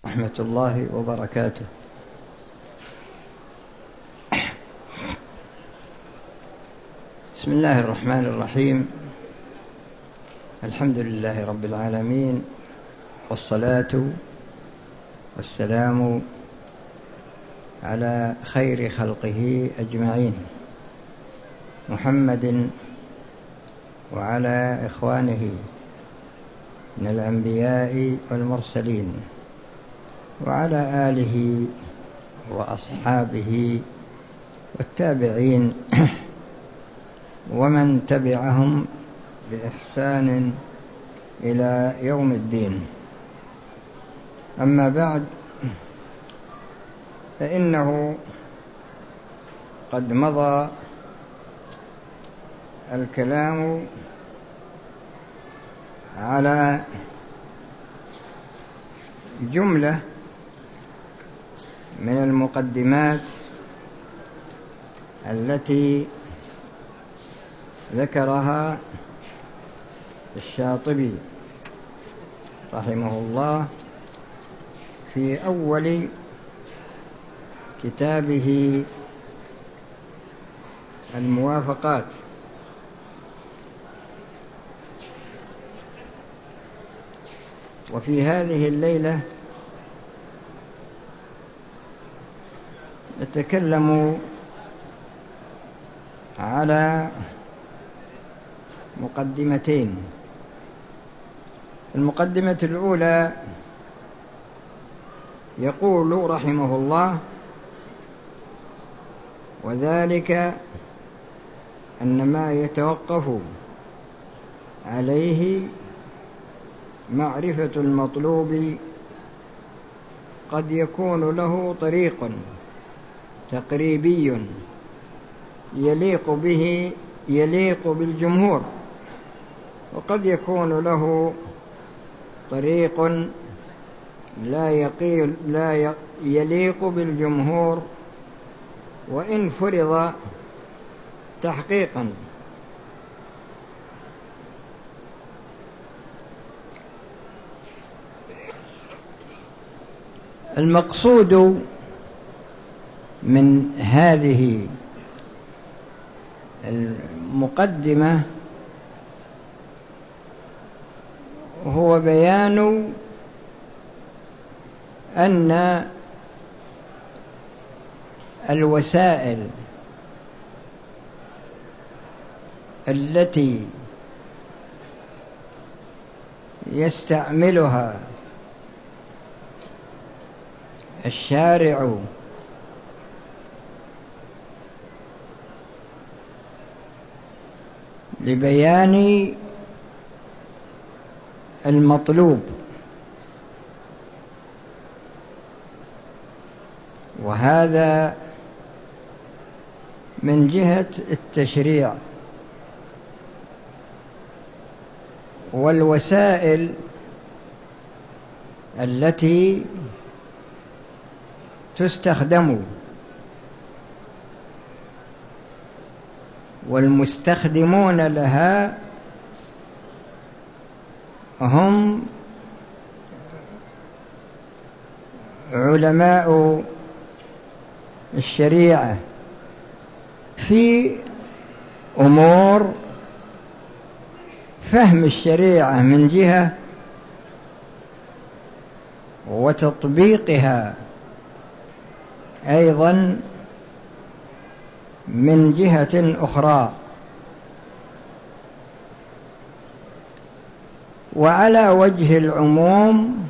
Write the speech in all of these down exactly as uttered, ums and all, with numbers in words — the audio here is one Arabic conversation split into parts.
ورحمة الله وبركاته. بسم الله الرحمن الرحيم. الحمد لله رب العالمين، والصلاة والسلام على خير خلقه أجمعين، محمد وعلى إخوانه من الأنبياء والمرسلين، وعلى آله وأصحابه والتابعين ومن تبعهم بإحسان إلى يوم الدين. أما بعد، فإنه قد مضى الكلام على جملة من المقدمات التي ذكرها الشاطبي رحمه الله في أول كتابه الموافقات، وفي هذه الليلة نتكلم على مقدمتين. المقدمة الأولى يقول رحمه الله: وذلك أن ما يتوقف عليه معرفة المطلوب قد يكون له طريق تقريبي يليق به يليق بالجمهور، وقد يكون له طريق لا يقيل لا يليق بالجمهور وإن فرض تحقيقا. المقصود من هذه المقدمة هو بيان أن الوسائل التي يستعملها الشارع لبيان المطلوب، وهذا من جهة التشريع، والوسائل التي تستخدم والمستخدمون لها هم علماء الشريعة في أمور فهم الشريعة من جهة، وتطبيقها أيضا من جهة أخرى. وعلى وجه العموم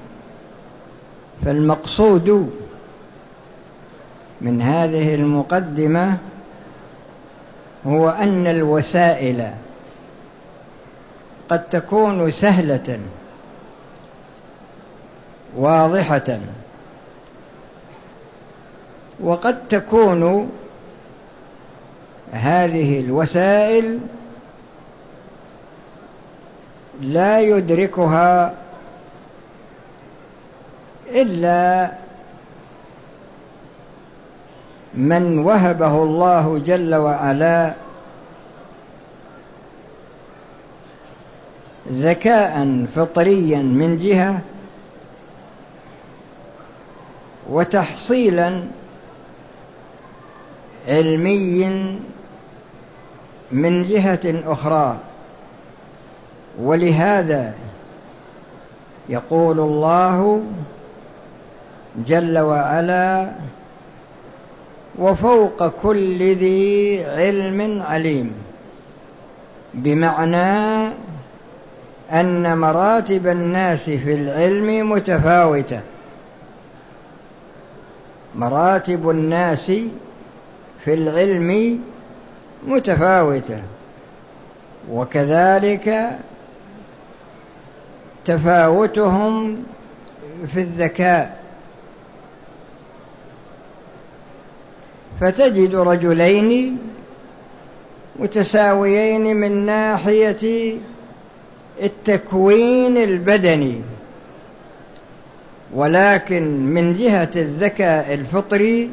فالمقصود من هذه المقدمة هو أن الوسائل قد تكون سهلة واضحة، وقد تكون هذه الوسائل لا يدركها إلا من وهبه الله جل وعلا ذكاء فطريا من جهة، وتحصيلا علمي من جهة أخرى. ولهذا يقول الله جل وعلا: وفوق كل ذي علم عليم، بمعنى أن مراتب الناس في العلم متفاوتة. مراتب الناس في العلم متفاوتة، وكذلك تفاوتهم في الذكاء. فتجد رجلين متساويين من ناحية التكوين البدني، ولكن من جهة الذكاء الفطري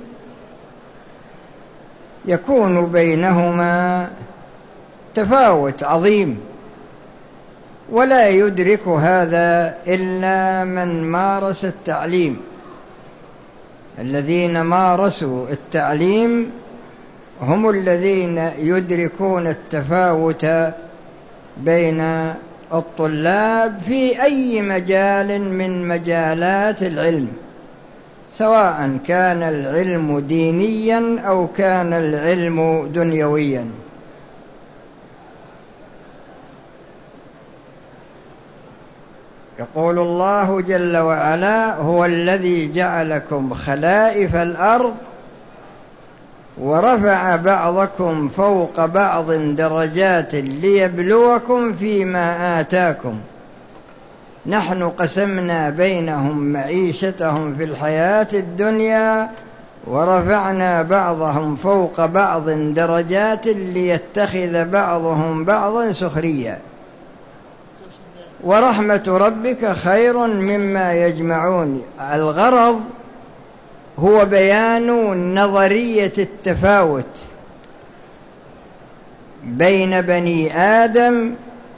يكون بينهما تفاوت عظيم، ولا يدرك هذا إلا من مارس التعليم. الذين مارسوا التعليم هم الذين يدركون التفاوت بين الطلاب في أي مجال من مجالات العلم، سواء كان العلم دينيا أو كان العلم دنيويا. يقول الله جل وعلا: هو الذي جعلكم خلائف الأرض ورفع بعضكم فوق بعض درجات ليبلوكم فيما آتاكم نحن قسمنا بينهم معيشتهم في الحياة الدنيا ورفعنا بعضهم فوق بعض درجات ليتخذ بعضهم بعضا سخريا ورحمة ربك خير مما يجمعون. الغرض هو بيان نظرية التفاوت بين بني آدم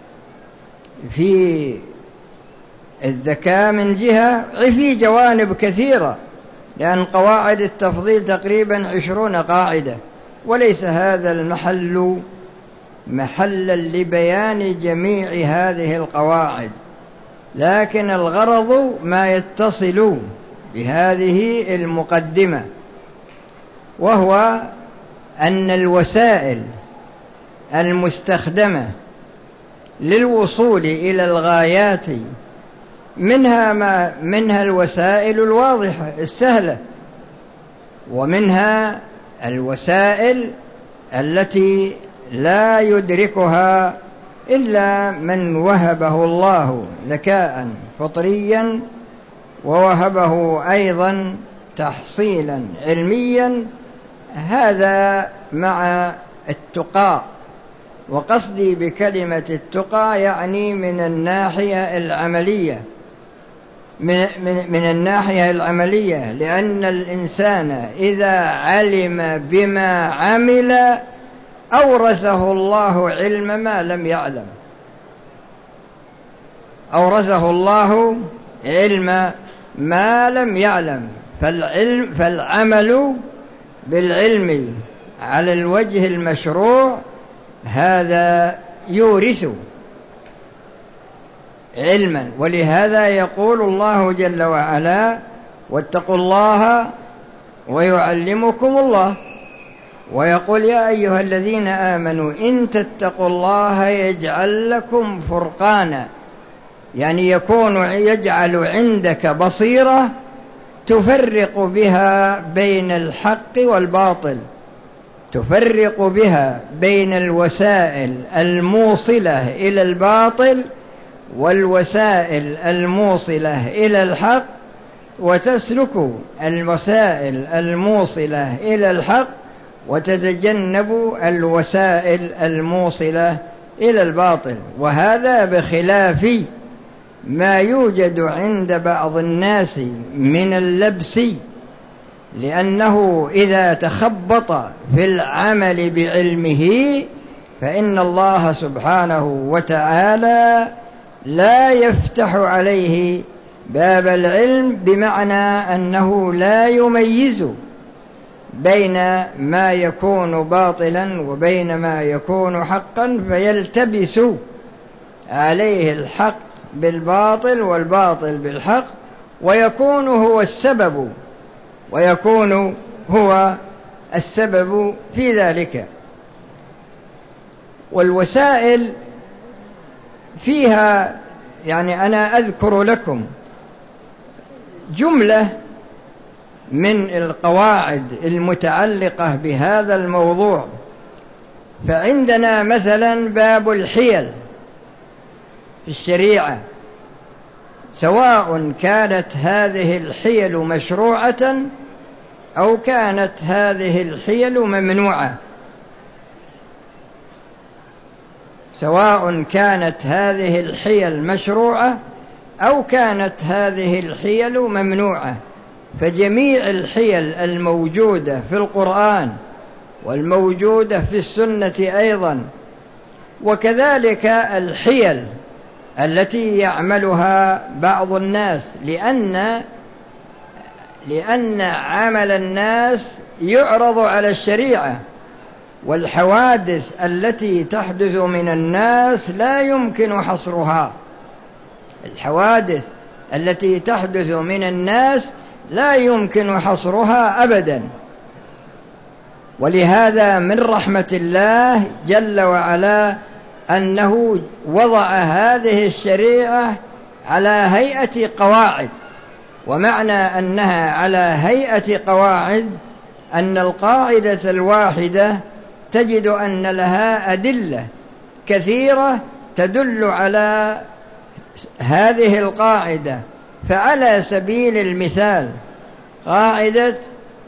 في الذكاء من جهة، في جوانب كثيرة، لأن قواعد التفضيل تقريبا عشرون قاعدة، وليس هذا المحل محلا لبيان جميع هذه القواعد، لكن الغرض ما يتصل بهذه المقدمة، وهو أن الوسائل المستخدمة للوصول إلى الغايات منها ما منها الوسائل الواضحة السهلة، ومنها الوسائل التي لا يدركها إلا من وهبه الله ذكاء فطريا ووهبه أيضا تحصيلا علميا. هذا مع التقى، وقصدي بكلمة التقى يعني من الناحية العملية، من, من, من الناحية العملية، لأن الإنسان إذا علم بما عمل أورثه الله علم ما لم يعلم، أورثه الله علم ما لم يعلم. فالعلم فالعمل بالعلم على الوجه المشروع هذا يورث علما. ولهذا يقول الله جل وعلا: واتقوا الله ويعلمكم الله. ويقول: يا أيها الذين آمنوا إن تتقوا الله يجعل لكم فرقانا، يعني يكون يجعل عندك بصيرة تفرق بها بين الحق والباطل، تفرق بها بين الوسائل الموصلة إلى الباطل والوسائل الموصلة إلى الحق، وتسلك الوسائل الموصلة إلى الحق وتتجنب الوسائل الموصلة إلى الباطل. وهذا بخلاف ما يوجد عند بعض الناس من اللبس، لأنه إذا تخبط في العمل بعلمه فإن الله سبحانه وتعالى لا يفتح عليه باب العلم بمعنى أنه لا يميز بين ما يكون باطلا وبين ما يكون حقا، فيلتبس عليه الحق بالباطل والباطل بالحق، ويكون هو السبب ويكون هو السبب في ذلك. والوسائل فيها، يعني أنا أذكر لكم جملة من القواعد المتعلقة بهذا الموضوع. فعندنا مثلا باب الحيل في الشريعة، سواء كانت هذه الحيل مشروعة أو كانت هذه الحيل ممنوعة، سواء كانت هذه الحيل مشروعة أو كانت هذه الحيل ممنوعة، فجميع الحيل الموجودة في القرآن والموجودة في السنة أيضا، وكذلك الحيل التي يعملها بعض الناس، لأن لأن عمل الناس يعرض على الشريعة، والحوادث التي تحدث من الناس لا يمكن حصرها. الحوادث التي تحدث من الناس لا يمكن حصرها أبدا. ولهذا من رحمة الله جل وعلا أنه وضع هذه الشريعة على هيئة قواعد. ومعنى أنها على هيئة قواعد أن القاعدة الواحدة تجد أن لها أدلة كثيرة تدل على هذه القاعدة. فعلى سبيل المثال قاعدة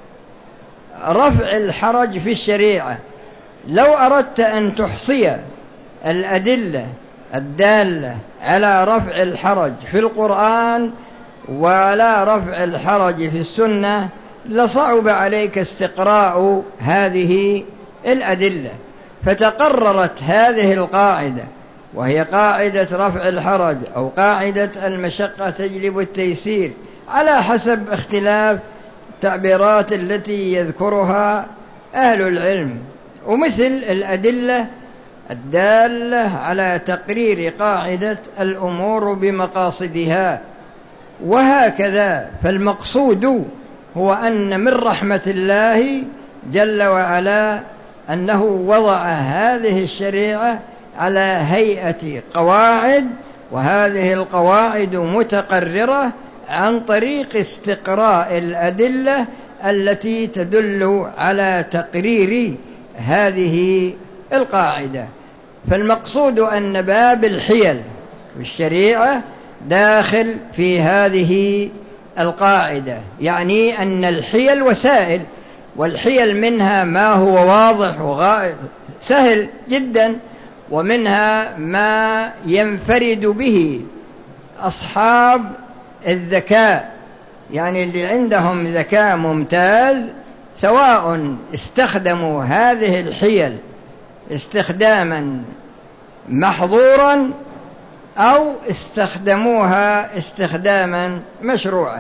رفع الحرج في الشريعة، لو أردت أن تحصي الأدلة الدالة على رفع الحرج في القرآن ولا رفع الحرج في السنة لصعب عليك استقراء هذه الأدلة. فتقررت هذه القاعدة، وهي قاعدة رفع الحرج أو قاعدة المشقة تجلب التيسير، على حسب اختلاف التعبيرات التي يذكرها أهل العلم، ومثل الأدلة الدالة على تقرير قاعدة الأمور بمقاصدها، وهكذا. فالمقصود هو أن من رحمة الله جل وعلا أنه وضع هذه الشريعة على هيئة قواعد، وهذه القواعد متقررة عن طريق استقراء الأدلة التي تدل على تقرير هذه القاعدة. فالمقصود أن باب الحيل في الشريعة داخل في هذه القاعدة، يعني أن الحيل وسائل، والحيل منها ما هو واضح وغائب سهل جدا، ومنها ما ينفرد به أصحاب الذكاء، يعني اللي عندهم ذكاء ممتاز، سواء استخدموا هذه الحيل استخداما محظورا أو استخدموها استخداما مشروعا.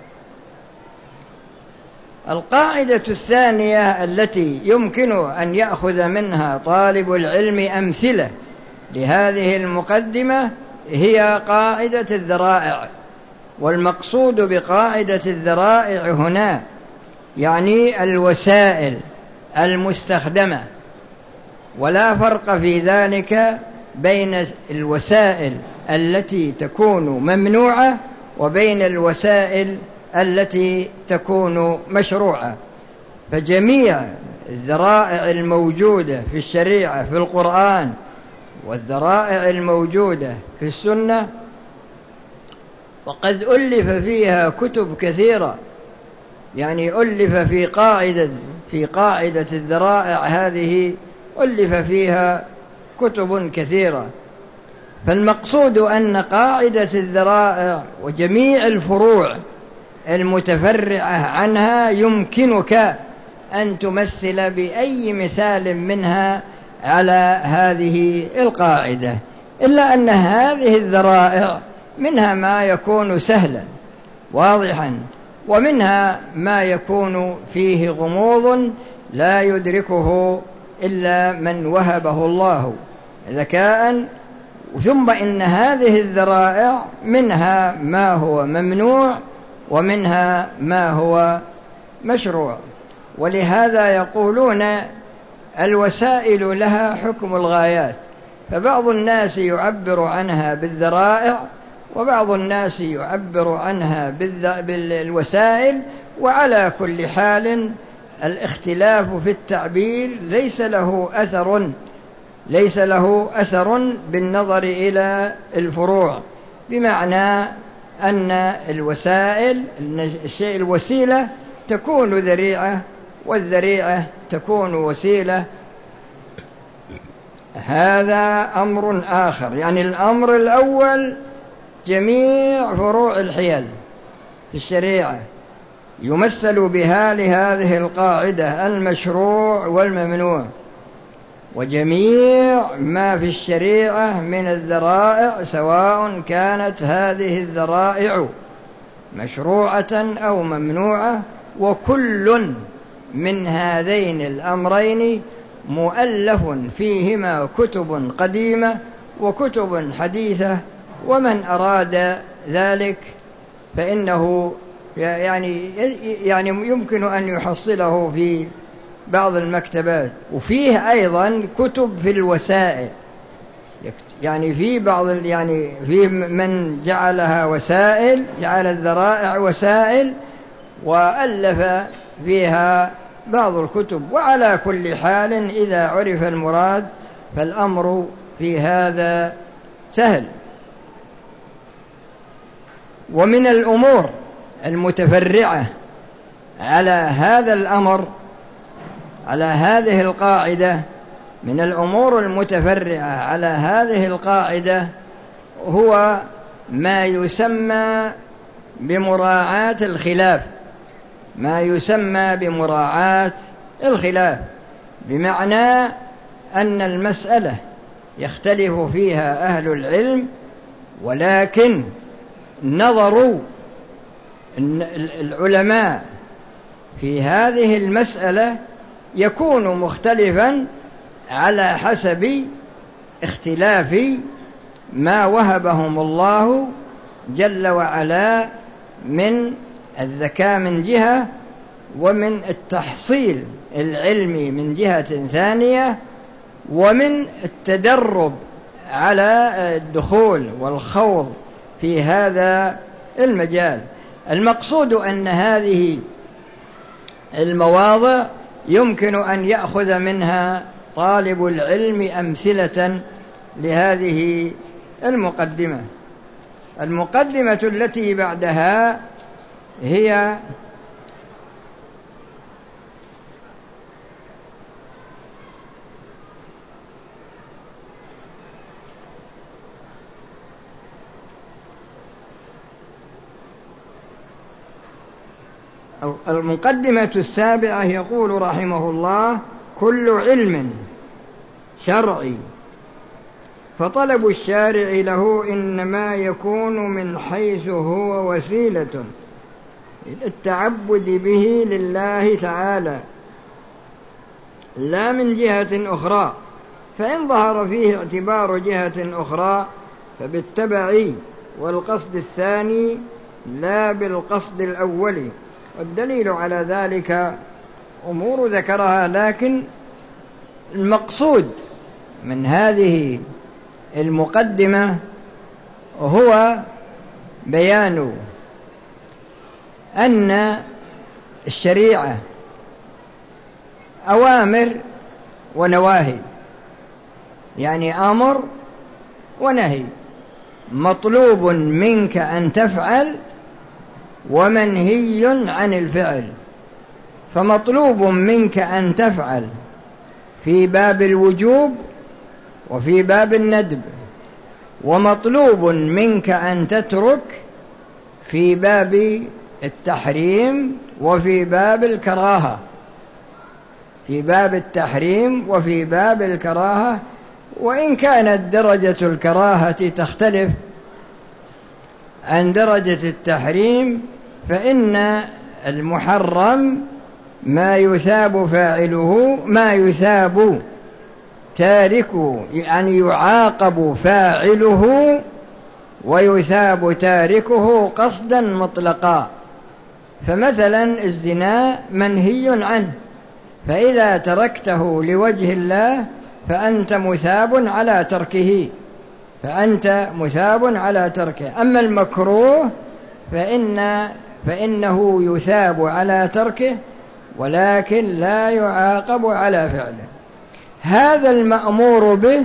القاعدة الثانية التي يمكن أن يأخذ منها طالب العلم أمثلة لهذه المقدمة هي قاعدة الذرائع. والمقصود بقاعدة الذرائع هنا يعني الوسائل المستخدمة، ولا فرق في ذلك بين الوسائل التي تكون ممنوعة وبين الوسائل التي تكون مشروعة. فجميع الذرائع الموجودة في الشريعة في القرآن والذرائع الموجودة في السنة، وقد ألف فيها كتب كثيرة، يعني ألف في قاعدة في قاعدة الذرائع هذه ألف فيها كتب كثيرة. فالمقصود أن قاعدة الذرائع وجميع الفروع المتفرعة عنها يمكنك أن تمثل بأي مثال منها على هذه القاعدة، إلا أن هذه الذرائع منها ما يكون سهلا واضحا، ومنها ما يكون فيه غموض لا يدركه إلا من وهبه الله ذكاء. ثم إن هذه الذرائع منها ما هو ممنوع ومنها ما هو مشروع، ولهذا يقولون الوسائل لها حكم الغايات، فبعض الناس يعبر عنها بالذرائع وبعض الناس يعبر عنها بالوسائل، وعلى كل حال الاختلاف في التعبير ليس له أثر ليس له أثر بالنظر إلى الفروع، بمعنى أن الوسائل الشيء الوسيلة تكون ذريعة والذريعة تكون وسيلة. هذا أمر آخر. يعني الأمر الأول جميع فروع الحيل في الشريعة يمثل بها لهذه القاعدة المشروع والممنوع، وجميع ما في الشريعة من الذرائع سواء كانت هذه الذرائع مشروعة أو ممنوعة، وكل من هذين الأمرين مؤلف فيهما كتب قديمة وكتب حديثة، ومن أراد ذلك فإنه يعني يعني يمكن أن يحصله في بعض المكتبات. وفيه أيضا كتب في الوسائل، يعني في بعض يعني في من جعلها وسائل، جعل الذرائع وسائل وألف فيها بعض الكتب. وعلى كل حال إذا عرف المراد فالأمر في هذا سهل. ومن الأمور المتفرعة على هذا الأمر، على هذه القاعدة، من الأمور المتفرعة على هذه القاعدة هو ما يسمى بمراعاة الخلاف، ما يسمى بمراعاة الخلاف، بمعنى أن المسألة يختلف فيها أهل العلم، ولكن نظر العلماء في هذه المسألة يكون مختلفا على حسب اختلاف ما وهبهم الله جل وعلا من الذكاء من جهة، ومن التحصيل العلمي من جهة ثانية، ومن التدرب على الدخول والخوض في هذا المجال. المقصود أن هذه المواضع يمكن أن يأخذ منها طالب العلم أمثلة لهذه المقدمة. المقدمة التي بعدها هي المقدمة السابعة. يقول رحمه الله: كل علم شرعي فطلب الشارع له إنما يكون من حيث هو وسيلة التعبد به لله تعالى لا من جهة أخرى، فإن ظهر فيه اعتبار جهة أخرى فبالتبع والقصد الثاني لا بالقصد الأول. والدليل على ذلك أمور ذكرها، لكن المقصود من هذه المقدمة هو بيان أن الشريعة أوامر ونواهي، يعني أمر ونهي، مطلوب منك أن تفعل ومنهي عن الفعل. فمطلوب منك أن تفعل في باب الوجوب وفي باب الندب، ومطلوب منك أن تترك في باب التحريم وفي باب الكراهة، في باب التحريم وفي باب الكراهة، وإن كانت درجة الكراهة تختلف عن درجة التحريم، فإن المحرم ما يثاب فاعله ما يثاب تاركه، يعني يعاقب فاعله ويثاب تاركه قصدا مطلقا. فمثلا الزنا منهي عنه، فإذا تركته لوجه الله فأنت مثاب على تركه فأنت مثاب على تركه. أما المكروه فإن فإنه يثاب على تركه ولكن لا يعاقب على فعله. هذا المأمور به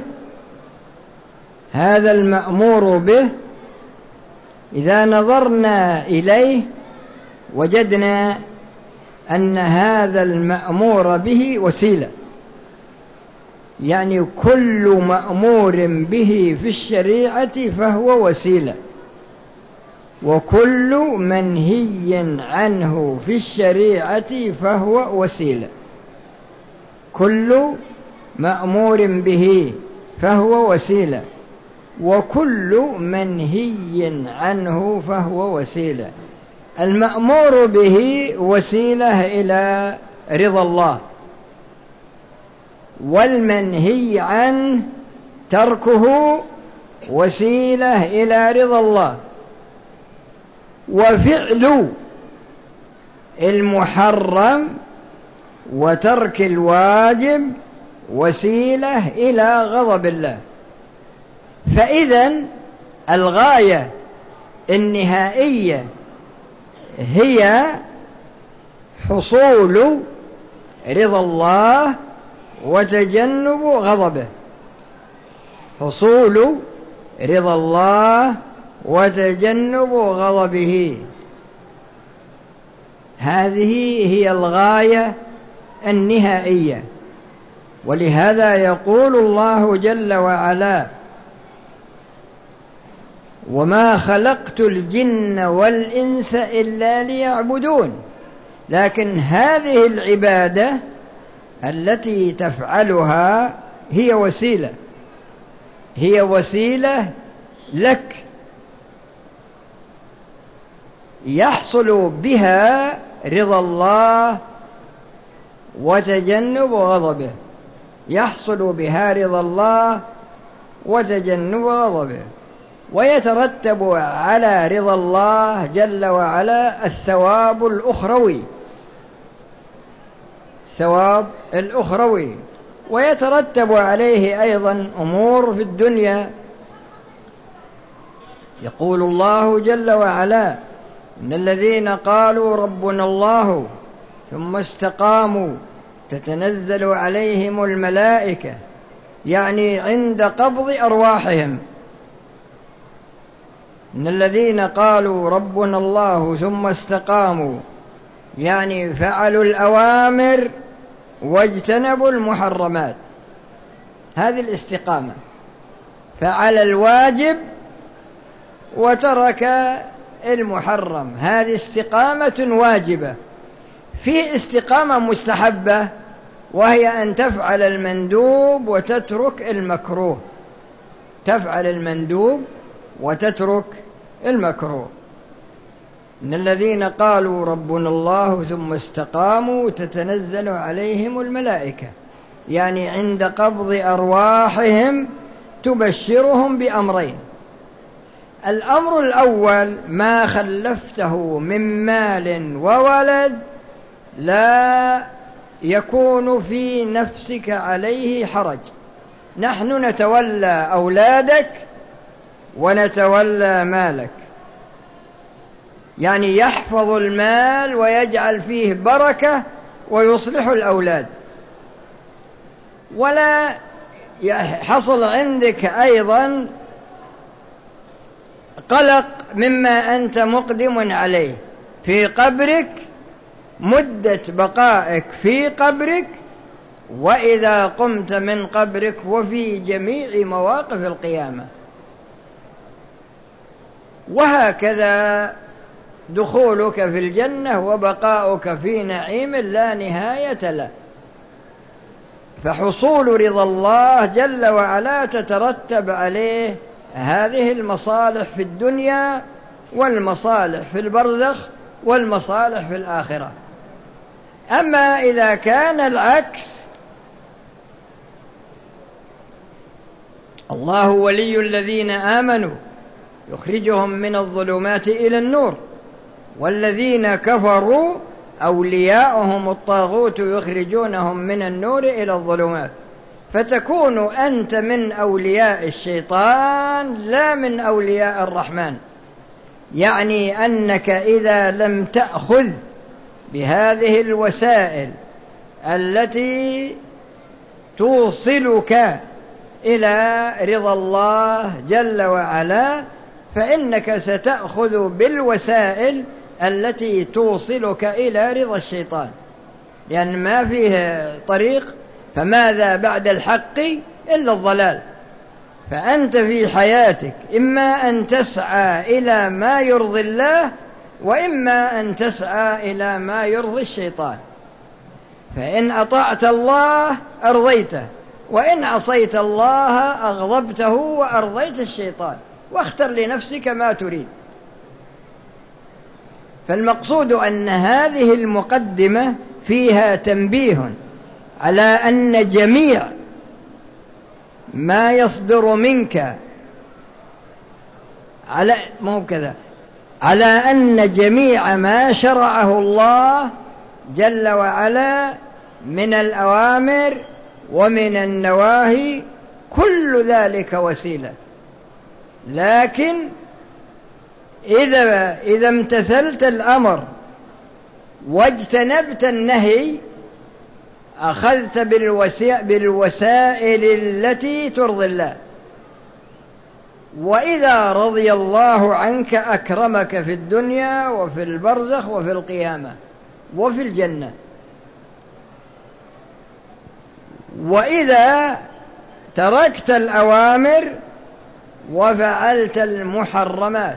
هذا المأمور به إذا نظرنا إليه وجدنا أن هذا المأمور به وسيلة، يعني كل مأمور به في الشريعة فهو وسيلة، وكل منهي عنه في الشريعة فهو وسيلة. كل مأمور به فهو وسيلة، وكل منهي عنه فهو وسيلة. المأمور به وسيلة إلى رضا الله، والمنهي عنه تركه وسيلة إلى رضا الله، وفعل المحرم وترك الواجب وسيلة إلى غضب الله. فإذن الغاية النهائية هي حصول رضا الله وتجنب غضبه، حصول رضا الله وتجنب غضبه. هذه هي الغاية النهائية. ولهذا يقول الله جل وعلا: وما خلقت الجن والإنس إلا ليعبدون. لكن هذه العبادة التي تفعلها هي وسيلة هي وسيلة لك يحصل بها رضا الله وتجنب غضبه، يحصل بها رضا الله وتجنب غضبه، ويترتب على رضا الله جل وعلا الثواب الأخروي الثواب الأخروي ويترتب عليه أيضا أمور في الدنيا. يقول الله جل وعلا: إن الذين قالوا ربنا الله ثم استقاموا تتنزل عليهم الملائكة، يعني عند قبض أرواحهم. إن الذين قالوا ربنا الله ثم استقاموا، يعني فعلوا الأوامر واجتنبوا المحرمات، هذه الاستقامة. فعل الواجب وترك المحرم، هذه استقامة واجبة. في استقامة مستحبة وهي أن تفعل المندوب وتترك المكروه، تفعل المندوب وتترك المكروه. إن الذين قالوا ربنا الله ثم استقاموا تتنزل عليهم الملائكة، يعني عند قبض أرواحهم تبشرهم بأمرين: الأمر الأول ما خلفته من مال وولد لا يكون في نفسك عليه حرج، نحن نتولى أولادك ونتولى مالك، يعني يحفظ المال ويجعل فيه بركة ويصلح الأولاد، ولا حصل عندك أيضا قلق مما أنت مقدم عليه في قبرك، مدة بقائك في قبرك، وإذا قمت من قبرك، وفي جميع مواقف القيامة. وهكذا دخولك في الجنة وبقاؤك في نعيم لا نهاية له. فحصول رضا الله جل وعلا تترتب عليه هذه المصالح في الدنيا والمصالح في البرزخ والمصالح في الآخرة. أما إذا كان العكس، الله ولي الذين آمنوا يخرجهم من الظلمات إلى النور، والذين كفروا أولياؤهم الطاغوت يخرجونهم من النور إلى الظلمات، فتكون أنت من أولياء الشيطان لا من أولياء الرحمن. يعني أنك إذا لم تأخذ بهذه الوسائل التي توصلك إلى رضا الله جل وعلا، فإنك ستأخذ بالوسائل التي توصلك إلى رضا الشيطان، لأن ما فيه طريق، فماذا بعد الحق إلا الضلال. فأنت في حياتك إما أن تسعى إلى ما يرضي الله، وإما أن تسعى إلى ما يرضي الشيطان. فإن أطعت الله أرضيته، وإن عصيت الله أغضبته وأرضيت الشيطان، واختر لنفسك ما تريد. فالمقصود أن هذه المقدمة فيها تنبيه على أن جميع ما يصدر منك على مو كذا على أن جميع ما شرعه الله جل وعلا من الأوامر ومن النواهي كل ذلك وسيلة، لكن إذا إذا امتثلت الأمر واجتنبت النهي أخذت بالوسائل التي ترضي الله. وإذا رضي الله عنك أكرمك في الدنيا وفي البرزخ وفي القيامة وفي الجنة. وإذا تركت الأوامر وفعلت المحرمات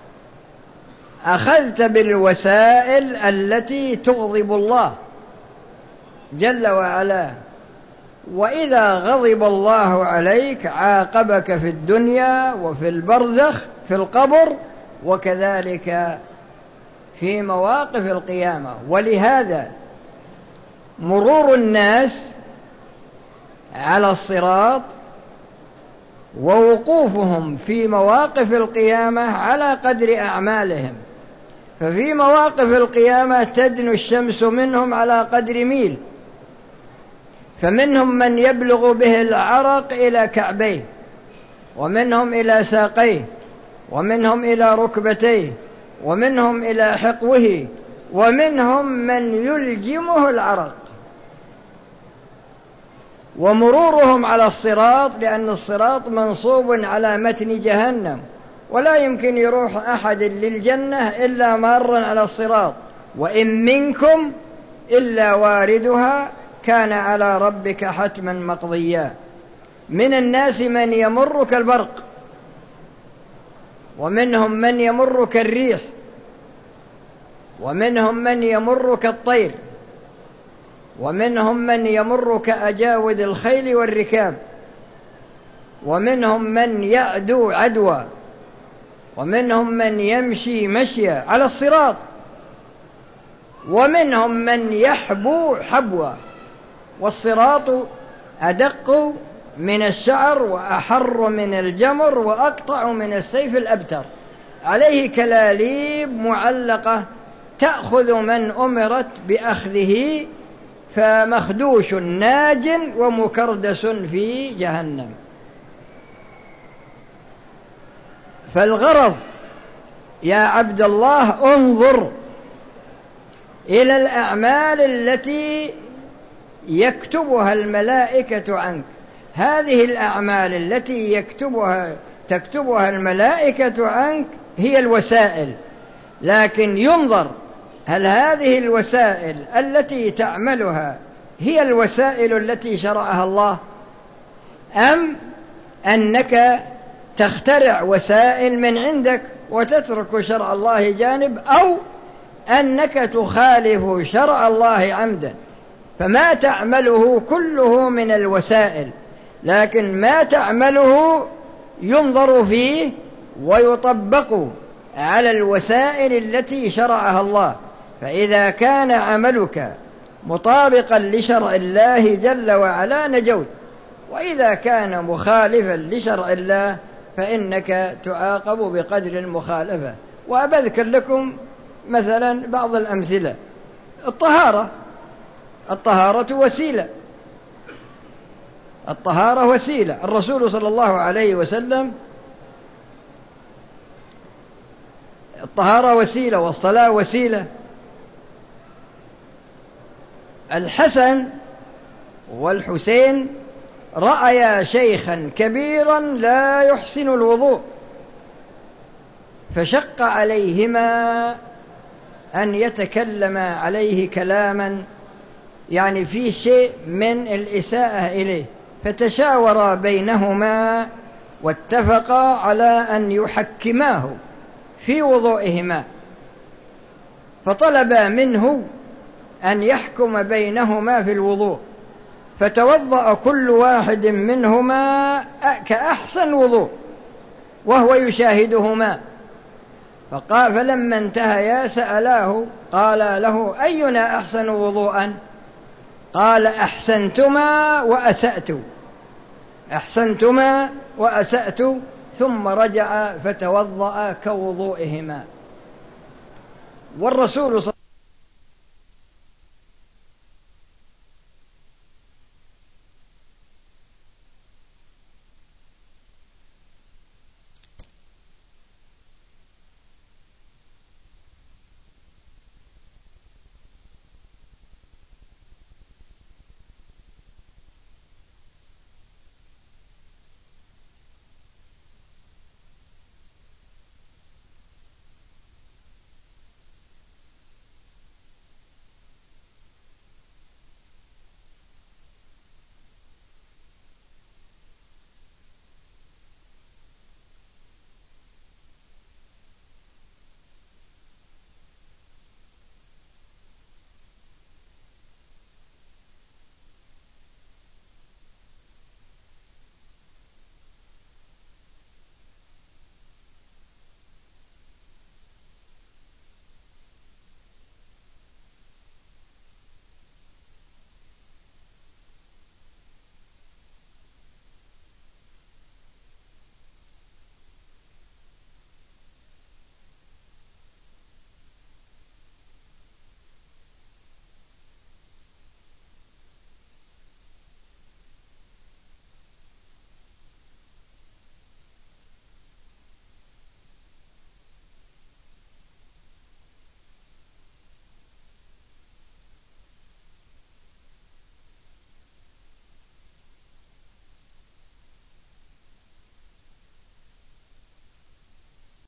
أخذت بالوسائل التي تغضب الله جل وعلا. وإذا غضب الله عليك عاقبك في الدنيا وفي البرزخ في القبر، وكذلك في مواقف القيامة. ولهذا مرور الناس على الصراط ووقوفهم في مواقف القيامة على قدر أعمالهم. ففي مواقف القيامة تدنو الشمس منهم على قدر ميل، فمنهم من يبلغ به العرق إلى كعبيه، ومنهم إلى ساقيه، ومنهم إلى ركبتيه، ومنهم إلى حقوه، ومنهم من يلجمه العرق. ومرورهم على الصراط، لأن الصراط منصوب على متن جهنم، ولا يمكن يروح أحد للجنة إلا مارا على الصراط. وإن منكم إلا واردها كان على ربك حتما مقضيا. من الناس من يمر كالبرق، ومنهم من يمر كالريح، ومنهم من يمر كالطير، ومنهم من يمر كأجاود الخيل والركاب، ومنهم من يعدو عدوى، ومنهم من يمشي مشيا على الصراط، ومنهم من يحبو حبوا. والصراط أدق من الشعر وأحر من الجمر وأقطع من السيف الأبتر، عليه كلاليب معلقة تأخذ من أمرت بأخذه، فمخدوش ناج ومكردس في جهنم. فالغرض يا عبد الله انظر إلى الأعمال التي يكتبها الملائكة عنك. هذه الأعمال التي يكتبها تكتبها الملائكة عنك هي الوسائل، لكن ينظر هل هذه الوسائل التي تعملها هي الوسائل التي شرعها الله، أم أنك تخترع وسائل من عندك وتترك شرع الله جانب، أو أنك تخالف شرع الله عمدا. فما تعمله كله من الوسائل، لكن ما تعمله ينظر فيه ويطبق على الوسائل التي شرعها الله. فإذا كان عملك مطابقا لشرع الله جل وعلا نجوت، وإذا كان مخالفا لشرع الله فإنك تعاقب بقدر المخالفة. وأبذكر لكم مثلا بعض الأمثلة. الطهارة الطهارة وسيلة الطهارة وسيلة الرسول صلى الله عليه وسلم الطهارة وسيلة والصلاة وسيلة. الحسن والحسين رأيا شيخا كبيرا لا يحسن الوضوء، فشق عليهما أن يتكلما عليه كلاما يعني فيه شيء من الإساءة إليه، فتشاورا بينهما واتفقا على أن يحكماه في وضوئهما، فطلبا منه أن يحكم بينهما في الوضوء، فتوضأ كل واحد منهما كأحسن وضوء وهو يشاهدهما. فقال فلما انتهيا سألاه قال له أينا أحسن وضوءا؟ قال أحسنتما وأسأت أحسنتما وأسأت ثم رجع فتوضأ كوضوئهما. والرسول صلى